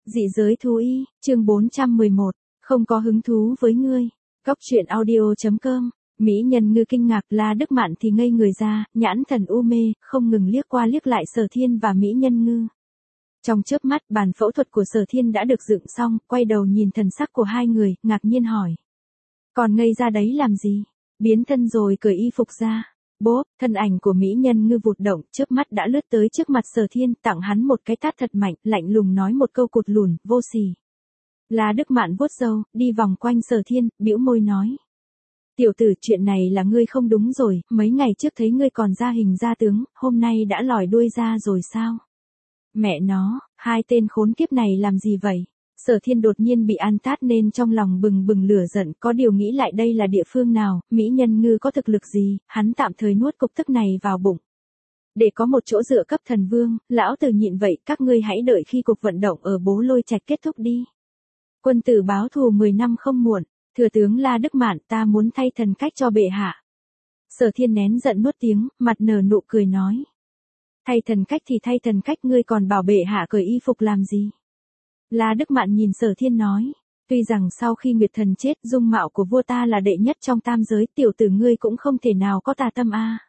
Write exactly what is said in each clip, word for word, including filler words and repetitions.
Dị giới thú y, chương bốn trăm mười một, không có hứng thú với ngươi. Góc truyện audio.com, Mỹ Nhân Ngư kinh ngạc, La Đức Mạn thì ngây người ra, nhãn thần u mê, không ngừng liếc qua liếc lại Sở Thiên và Mỹ Nhân Ngư. Trong chớp mắt, bàn phẫu thuật của Sở Thiên đã được dựng xong, quay đầu nhìn thần sắc của hai người, ngạc nhiên hỏi. Còn ngây ra đấy làm gì? Biến thân rồi cởi y phục ra. Bốp, thân ảnh của Mỹ Nhân Ngư vụt động, chớp mắt đã lướt tới trước mặt Sở Thiên, tặng hắn một cái tát thật mạnh, lạnh lùng nói một câu cụt lùn, vô sỉ. La Đức Mạn vuốt râu, đi vòng quanh Sở Thiên, bĩu môi nói. Tiểu tử, chuyện này là ngươi không đúng rồi, mấy ngày trước thấy ngươi còn ra hình ra tướng, hôm nay đã lòi đuôi ra rồi sao? Mẹ nó, hai tên khốn kiếp này làm gì vậy? Sở Thiên đột nhiên bị ăn tát nên trong lòng bừng bừng lửa giận, có điều nghĩ lại đây là địa phương nào, Mỹ Nhân Ngư có thực lực gì, hắn tạm thời nuốt cục tức này vào bụng. Để có một chỗ dựa cấp thần vương, lão tử nhịn vậy, các ngươi hãy đợi khi cuộc vận động ở Bố Lôi Trạch kết thúc đi. Quân tử báo thù mười năm không muộn, thừa tướng La Đức Mạn, ta muốn thay thần cách cho bệ hạ. Sở Thiên nén giận nuốt tiếng, mặt nở nụ cười nói. Thay thần cách thì thay thần cách, ngươi còn bảo bệ hạ cởi y phục làm gì? La Đức Mạn nhìn Sở Thiên nói, tuy rằng sau khi Nguyệt Thần chết, dung mạo của vua ta là đệ nhất trong tam giới, tiểu tử ngươi cũng không thể nào có tà tâm a.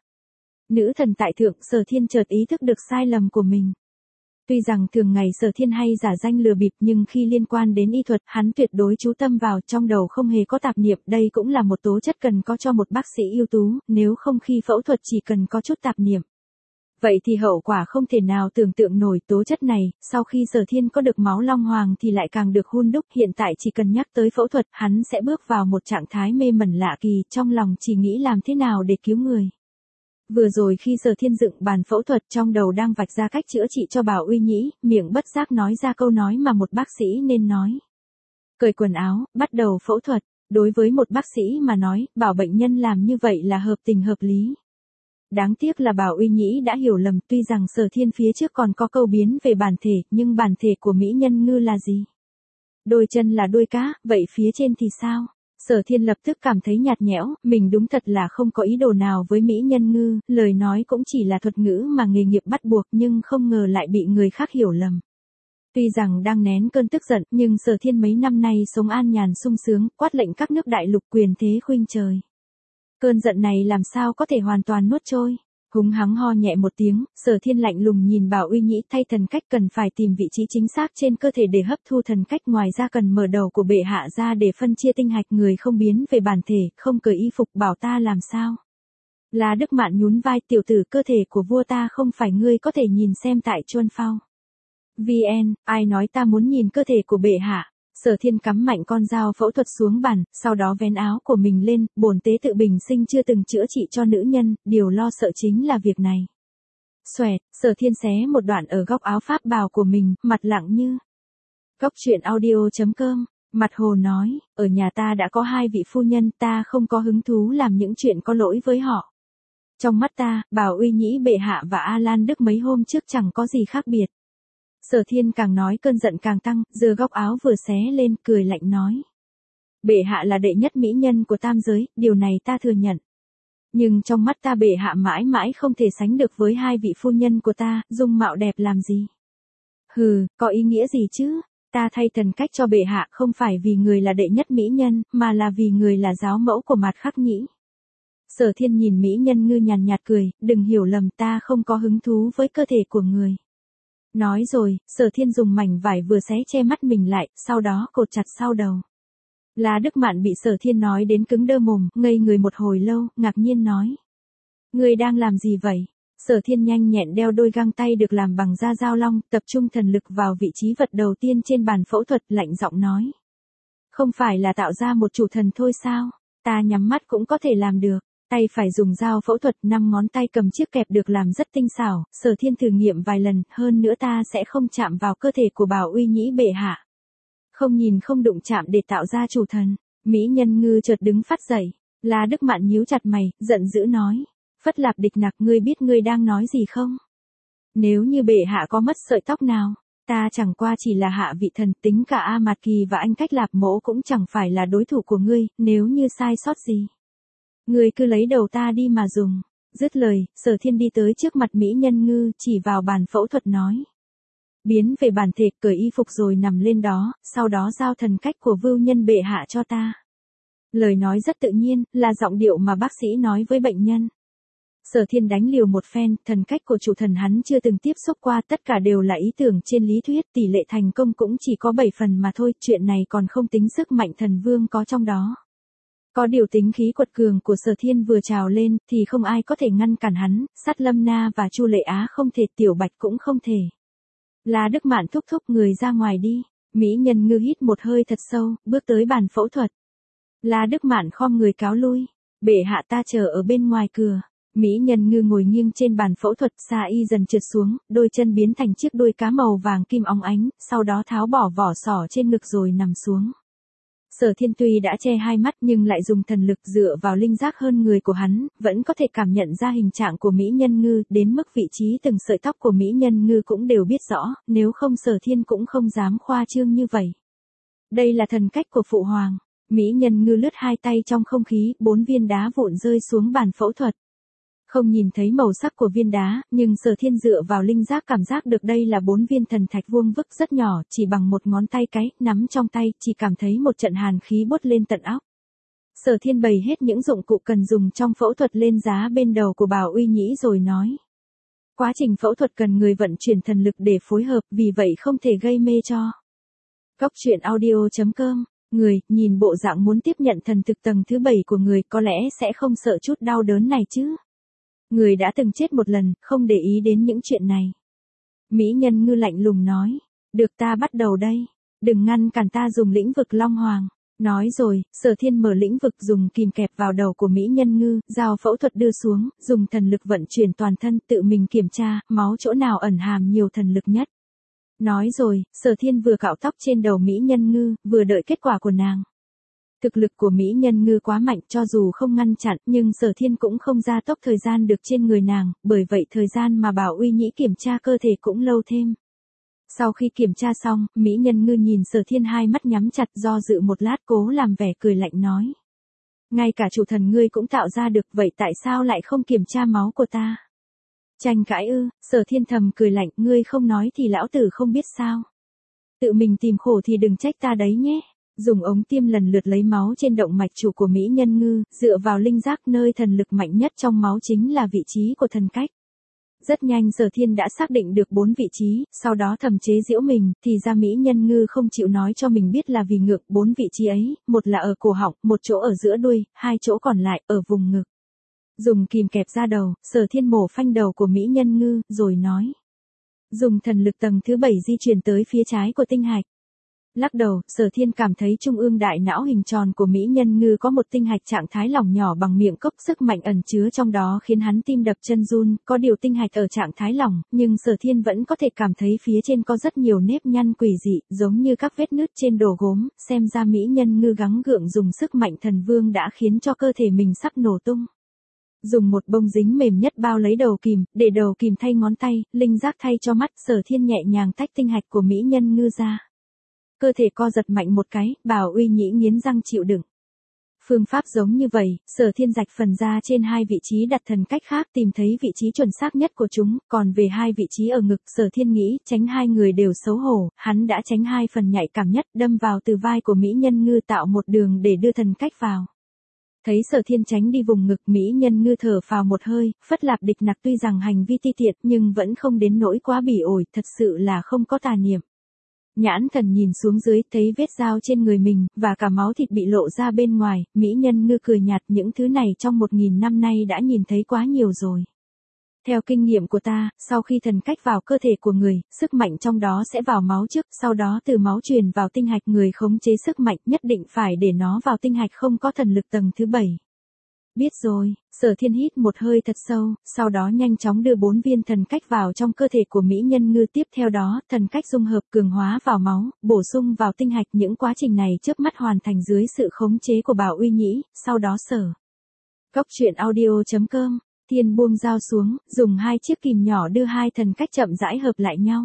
Nữ thần tại thượng, Sở Thiên chợt ý thức được sai lầm của mình. Tuy rằng thường ngày Sở Thiên hay giả danh lừa bịp, nhưng khi liên quan đến y thuật, hắn tuyệt đối chú tâm vào, trong đầu không hề có tạp niệm, đây cũng là một tố chất cần có cho một bác sĩ ưu tú, nếu không khi phẫu thuật chỉ cần có chút tạp niệm. Vậy thì hậu quả không thể nào tưởng tượng nổi. Tố chất này, sau khi Sở Thiên có được máu long hoàng thì lại càng được hun đúc, hiện tại chỉ cần nhắc tới phẫu thuật, hắn sẽ bước vào một trạng thái mê mẩn lạ kỳ, trong lòng chỉ nghĩ làm thế nào để cứu người. Vừa rồi khi Sở Thiên dựng bàn phẫu thuật, trong đầu đang vạch ra cách chữa trị cho Bảo Uy Nhĩ, miệng bất giác nói ra câu nói mà một bác sĩ nên nói. Cởi quần áo, bắt đầu phẫu thuật. Đối với một bác sĩ mà nói, bảo bệnh nhân làm như vậy là hợp tình hợp lý. Đáng tiếc là Bảo Uy Nhĩ đã hiểu lầm, tuy rằng Sở Thiên phía trước còn có câu biến về bản thể, nhưng bản thể của Mỹ Nhân Ngư là gì? Đôi chân là đuôi cá, vậy phía trên thì sao? Sở Thiên lập tức cảm thấy nhạt nhẽo, mình đúng thật là không có ý đồ nào với Mỹ Nhân Ngư, lời nói cũng chỉ là thuật ngữ mà nghề nghiệp bắt buộc, nhưng không ngờ lại bị người khác hiểu lầm. Tuy rằng đang nén cơn tức giận, nhưng Sở Thiên mấy năm nay sống an nhàn sung sướng, quát lệnh các nước đại lục quyền thế khuynh trời. Cơn giận này làm sao có thể hoàn toàn nuốt trôi. Húng hắng ho nhẹ một tiếng, Sở Thiên lạnh lùng nhìn Bảo Uy Nhĩ, thay thần cách cần phải tìm vị trí chính xác trên cơ thể để hấp thu thần cách, ngoài ra cần mở đầu của bệ hạ ra để phân chia tinh hạch, người không biến về bản thể, không cởi y phục, bảo ta làm sao? La Đức Mạn nhún vai, tiểu tử, cơ thể của vua ta không phải ngươi có thể nhìn xem tại Chuân Phao. vê en, ai nói ta muốn nhìn cơ thể của bệ hạ? Sở Thiên cắm mạnh con dao phẫu thuật xuống bàn, sau đó vén áo của mình lên, bổn tế tự bình sinh chưa từng chữa trị cho nữ nhân, điều lo sợ chính là việc này. Xoẹt, Sở Thiên xé một đoạn ở góc áo pháp bào của mình, mặt lặng như. Góc truyện audio.com, mặt hồ nói, ở nhà ta đã có hai vị phu nhân, ta không có hứng thú làm những chuyện có lỗi với họ. Trong mắt ta, Bảo Uy Nhĩ bệ hạ và A Lan Đức mấy hôm trước chẳng có gì khác biệt. Sở Thiên càng nói cơn giận càng tăng, giơ góc áo vừa xé lên, cười lạnh nói. Bệ hạ là đệ nhất mỹ nhân của tam giới, điều này ta thừa nhận. Nhưng trong mắt ta bệ hạ mãi mãi không thể sánh được với hai vị phu nhân của ta, dung mạo đẹp làm gì? Hừ, có ý nghĩa gì chứ? Ta thay thần cách cho bệ hạ không phải vì người là đệ nhất mỹ nhân, mà là vì người là giáo mẫu của Mạt Khắc Nhĩ. Sở Thiên nhìn Mỹ Nhân Ngư nhàn nhạt cười, đừng hiểu lầm, ta không có hứng thú với cơ thể của người. Nói rồi, Sở Thiên dùng mảnh vải vừa xé che mắt mình lại, sau đó cột chặt sau đầu. La Đức Mạn bị Sở Thiên nói đến cứng đơ mồm, ngây người một hồi lâu, ngạc nhiên nói. Ngươi đang làm gì vậy? Sở Thiên nhanh nhẹn đeo đôi găng tay được làm bằng da dao long, tập trung thần lực vào vị trí vật đầu tiên trên bàn phẫu thuật, lạnh giọng nói. Không phải là tạo ra một chủ thần thôi sao? Ta nhắm mắt cũng có thể làm được. Tay phải dùng dao phẫu thuật, năm ngón tay cầm chiếc kẹp được làm rất tinh xảo, Sở Thiên thử nghiệm vài lần, hơn nữa ta sẽ không chạm vào cơ thể của Bảo Uy Nhĩ bệ hạ. Không nhìn không đụng chạm để tạo ra chủ thần. Mỹ Nhân Ngư chợt đứng phát dậy, La Đức Mạn nhíu chặt mày, giận dữ nói. Phất Lạp Địch Nặc, ngươi biết ngươi đang nói gì không? Nếu như bệ hạ có mất sợi tóc nào, ta chẳng qua chỉ là hạ vị thần, tính cả A Mạt Kỳ và anh Cách Lạp Mỗ cũng chẳng phải là đối thủ của ngươi, nếu như sai sót gì. Ngươi cứ lấy đầu ta đi mà dùng. Dứt lời, Sở Thiên đi tới trước mặt Mỹ Nhân Ngư, chỉ vào bàn phẫu thuật nói. Biến về bản thể, cởi y phục rồi nằm lên đó, sau đó giao thần cách của vưu nhân bệ hạ cho ta. Lời nói rất tự nhiên, là giọng điệu mà bác sĩ nói với bệnh nhân. Sở Thiên đánh liều một phen, thần cách của chủ thần hắn chưa từng tiếp xúc qua, tất cả đều là ý tưởng trên lý thuyết, tỷ lệ thành công cũng chỉ có bảy phần mà thôi, chuyện này còn không tính sức mạnh thần vương có trong đó. Có điều tính khí quật cường của Sở Thiên vừa trào lên, thì không ai có thể ngăn cản hắn, Sát Lâm Na và Chu Lệ Á không thể, Tiểu Bạch cũng không thể. La Đức Mạn thúc thúc người ra ngoài đi, mỹ nhân ngư hít một hơi thật sâu, bước tới bàn phẫu thuật. La Đức Mạn khom người cáo lui, bệ hạ ta chờ ở bên ngoài cửa. Mỹ nhân ngư ngồi nghiêng trên bàn phẫu thuật, sa y dần trượt xuống, đôi chân biến thành chiếc đuôi cá màu vàng kim óng ánh, sau đó tháo bỏ vỏ sỏ trên ngực rồi nằm xuống. Sở Thiên tuy đã che hai mắt nhưng lại dùng thần lực dựa vào linh giác hơn người của hắn, vẫn có thể cảm nhận ra hình trạng của Mỹ nhân ngư, đến mức vị trí từng sợi tóc của Mỹ nhân ngư cũng đều biết rõ, nếu không Sở Thiên cũng không dám khoa trương như vậy. Đây là thần cách của Phụ Hoàng. Mỹ nhân ngư lướt hai tay trong không khí, bốn viên đá vụn rơi xuống bàn phẫu thuật. Không nhìn thấy màu sắc của viên đá, nhưng Sở Thiên dựa vào linh giác cảm giác được đây là bốn viên thần thạch vuông vức rất nhỏ, chỉ bằng một ngón tay cái, nắm trong tay, chỉ cảm thấy một trận hàn khí bốt lên tận óc. Sở Thiên bày hết những dụng cụ cần dùng trong phẫu thuật lên giá bên đầu của Bảo Uy Nhĩ rồi nói. Quá trình phẫu thuật cần người vận chuyển thần lực để phối hợp, vì vậy không thể gây mê cho. Góc truyện audio chấm com. Người, nhìn bộ dạng muốn tiếp nhận thần thực tầng thứ bảy của người có lẽ sẽ không sợ chút đau đớn này chứ. Người đã từng chết một lần, không để ý đến những chuyện này. Mỹ nhân ngư lạnh lùng nói. Được, ta bắt đầu đây. Đừng ngăn cản ta dùng lĩnh vực Long Hoàng. Nói rồi, Sở Thiên mở lĩnh vực dùng kìm kẹp vào đầu của Mỹ nhân ngư, dao phẫu thuật đưa xuống, dùng thần lực vận chuyển toàn thân, tự mình kiểm tra, máu chỗ nào ẩn hàm nhiều thần lực nhất. Nói rồi, Sở Thiên vừa cạo tóc trên đầu Mỹ nhân ngư, vừa đợi kết quả của nàng. Thực lực của Mỹ nhân ngư quá mạnh, cho dù không ngăn chặn, nhưng Sở Thiên cũng không gia tốc thời gian được trên người nàng, bởi vậy thời gian mà Bảo Uy Nhĩ kiểm tra cơ thể cũng lâu thêm. Sau khi kiểm tra xong, Mỹ nhân ngư nhìn Sở Thiên hai mắt nhắm chặt, do dự một lát cố làm vẻ cười lạnh nói. Ngay cả chủ thần ngươi cũng tạo ra được, vậy tại sao lại không kiểm tra máu của ta? Tranh cãi ư? Sở Thiên thầm cười lạnh, ngươi không nói thì lão tử không biết sao. Tự mình tìm khổ thì đừng trách ta đấy nhé. Dùng ống tiêm lần lượt lấy máu trên động mạch chủ của Mỹ nhân ngư, dựa vào linh giác nơi thần lực mạnh nhất trong máu chính là vị trí của thần cách. Rất nhanh Sở Thiên đã xác định được bốn vị trí, sau đó thầm chế giễu mình, thì ra Mỹ nhân ngư không chịu nói cho mình biết là vì ngược bốn vị trí ấy, một là ở cổ họng, một chỗ ở giữa đuôi, hai chỗ còn lại ở vùng ngực. Dùng kìm kẹp ra đầu, Sở Thiên mổ phanh đầu của Mỹ nhân ngư, rồi nói. Dùng thần lực tầng thứ bảy di chuyển tới phía trái của tinh hạch. Lắc đầu, Sở Thiên cảm thấy trung ương đại não hình tròn của Mỹ nhân ngư có một tinh hạch trạng thái lỏng nhỏ bằng miệng cốc, sức mạnh ẩn chứa trong đó khiến hắn tim đập chân run, có điều tinh hạch ở trạng thái lỏng, nhưng Sở Thiên vẫn có thể cảm thấy phía trên có rất nhiều nếp nhăn quỷ dị, giống như các vết nứt trên đồ gốm, xem ra Mỹ nhân ngư gắng gượng dùng sức mạnh thần vương đã khiến cho cơ thể mình sắp nổ tung. Dùng một bông dính mềm nhất bao lấy đầu kìm, để đầu kìm thay ngón tay, linh giác thay cho mắt, Sở Thiên nhẹ nhàng tách tinh hạch của Mỹ nhân ngư ra. Cơ thể co giật mạnh một cái, Bảo Uy Nhĩ nghiến răng chịu đựng. Phương pháp giống như vậy, Sở Thiên rạch phần ra trên hai vị trí đặt thần cách khác, tìm thấy vị trí chuẩn xác nhất của chúng, còn về hai vị trí ở ngực, Sở Thiên nghĩ, tránh hai người đều xấu hổ, hắn đã tránh hai phần nhạy cảm nhất, đâm vào từ vai của Mỹ nhân ngư tạo một đường để đưa thần cách vào. Thấy Sở Thiên tránh đi vùng ngực, Mỹ nhân ngư thở phào một hơi, phất lạp địch nặc, tuy rằng hành vi ti tiện nhưng vẫn không đến nỗi quá bỉ ổi, thật sự là không có tà niệm. Nhãn thần nhìn xuống dưới, thấy vết dao trên người mình, và cả máu thịt bị lộ ra bên ngoài, Mỹ nhân ngư cười nhạt, những thứ này trong một nghìn năm nay đã nhìn thấy quá nhiều rồi. Theo kinh nghiệm của ta, sau khi thần cách vào cơ thể của người, sức mạnh trong đó sẽ vào máu trước, sau đó từ máu truyền vào tinh hạch, người khống chế sức mạnh, nhất định phải để nó vào tinh hạch không có thần lực tầng thứ bảy. Biết rồi, Sở Thiên hít một hơi thật sâu, sau đó nhanh chóng đưa bốn viên thần cách vào trong cơ thể của Mỹ nhân ngư, tiếp theo đó, thần cách dung hợp cường hóa vào máu, bổ sung vào tinh hạch, những quá trình này chớp mắt hoàn thành dưới sự khống chế của Bảo Uy Nhĩ, sau đó Sở. Góc truyện audio chấm com, Thiên buông dao xuống, dùng hai chiếc kìm nhỏ đưa hai thần cách chậm rãi hợp lại nhau.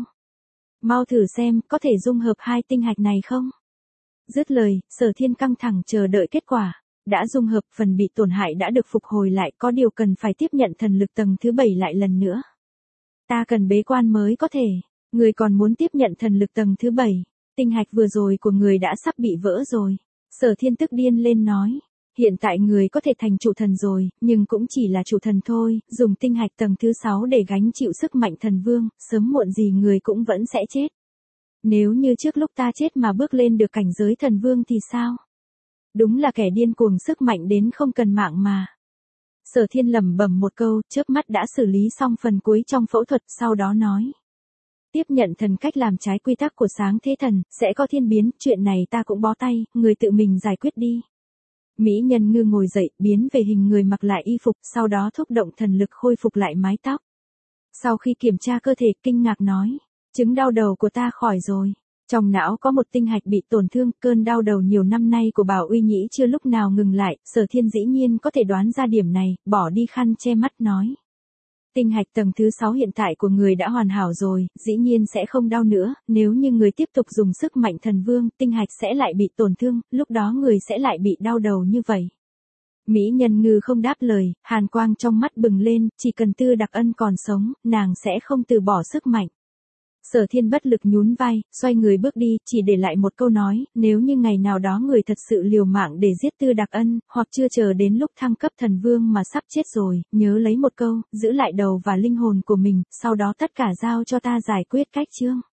Mau thử xem, có thể dung hợp hai tinh hạch này không? Dứt lời, Sở Thiên căng thẳng chờ đợi kết quả. Đã dung hợp, phần bị tổn hại đã được phục hồi lại, có điều cần phải tiếp nhận thần lực tầng thứ bảy lại lần nữa. Ta cần bế quan mới có thể. Người còn muốn tiếp nhận thần lực tầng thứ bảy. Tinh hạch vừa rồi của người đã sắp bị vỡ rồi. Sở Thiên tức điên lên nói. Hiện tại người có thể thành chủ thần rồi, nhưng cũng chỉ là chủ thần thôi, dùng tinh hạch tầng thứ sáu để gánh chịu sức mạnh thần vương, sớm muộn gì người cũng vẫn sẽ chết. Nếu như trước lúc ta chết mà bước lên được cảnh giới thần vương thì sao? Đúng là kẻ điên cuồng sức mạnh đến không cần mạng mà. Sở Thiên lẩm bẩm một câu, chớp mắt đã xử lý xong phần cuối trong phẫu thuật, sau đó nói. Tiếp nhận thần cách làm trái quy tắc của sáng thế thần, sẽ có thiên biến, chuyện này ta cũng bó tay, người tự mình giải quyết đi. Mỹ nhân ngư ngồi dậy, biến về hình người mặc lại y phục, sau đó thúc động thần lực khôi phục lại mái tóc. Sau khi kiểm tra cơ thể, kinh ngạc nói, chứng đau đầu của ta khỏi rồi. Trong não có một tinh hạch bị tổn thương, cơn đau đầu nhiều năm nay của Bảo Uy Nhĩ chưa lúc nào ngừng lại, Sở Thiên dĩ nhiên có thể đoán ra điểm này, bỏ đi khăn che mắt nói. Tinh hạch tầng thứ sáu hiện tại của người đã hoàn hảo rồi, dĩ nhiên sẽ không đau nữa, nếu như người tiếp tục dùng sức mạnh thần vương, tinh hạch sẽ lại bị tổn thương, lúc đó người sẽ lại bị đau đầu như vậy. Mỹ nhân ngư không đáp lời, hàn quang trong mắt bừng lên, chỉ cần Tư Đặc Ân còn sống, nàng sẽ không từ bỏ sức mạnh. Sở Thiên bất lực nhún vai, xoay người bước đi, chỉ để lại một câu nói, nếu như ngày nào đó người thật sự liều mạng để giết Tư Đặc Ân, hoặc chưa chờ đến lúc thăng cấp thần vương mà sắp chết rồi, nhớ lấy một câu, giữ lại đầu và linh hồn của mình, sau đó tất cả giao cho ta giải quyết cách chương.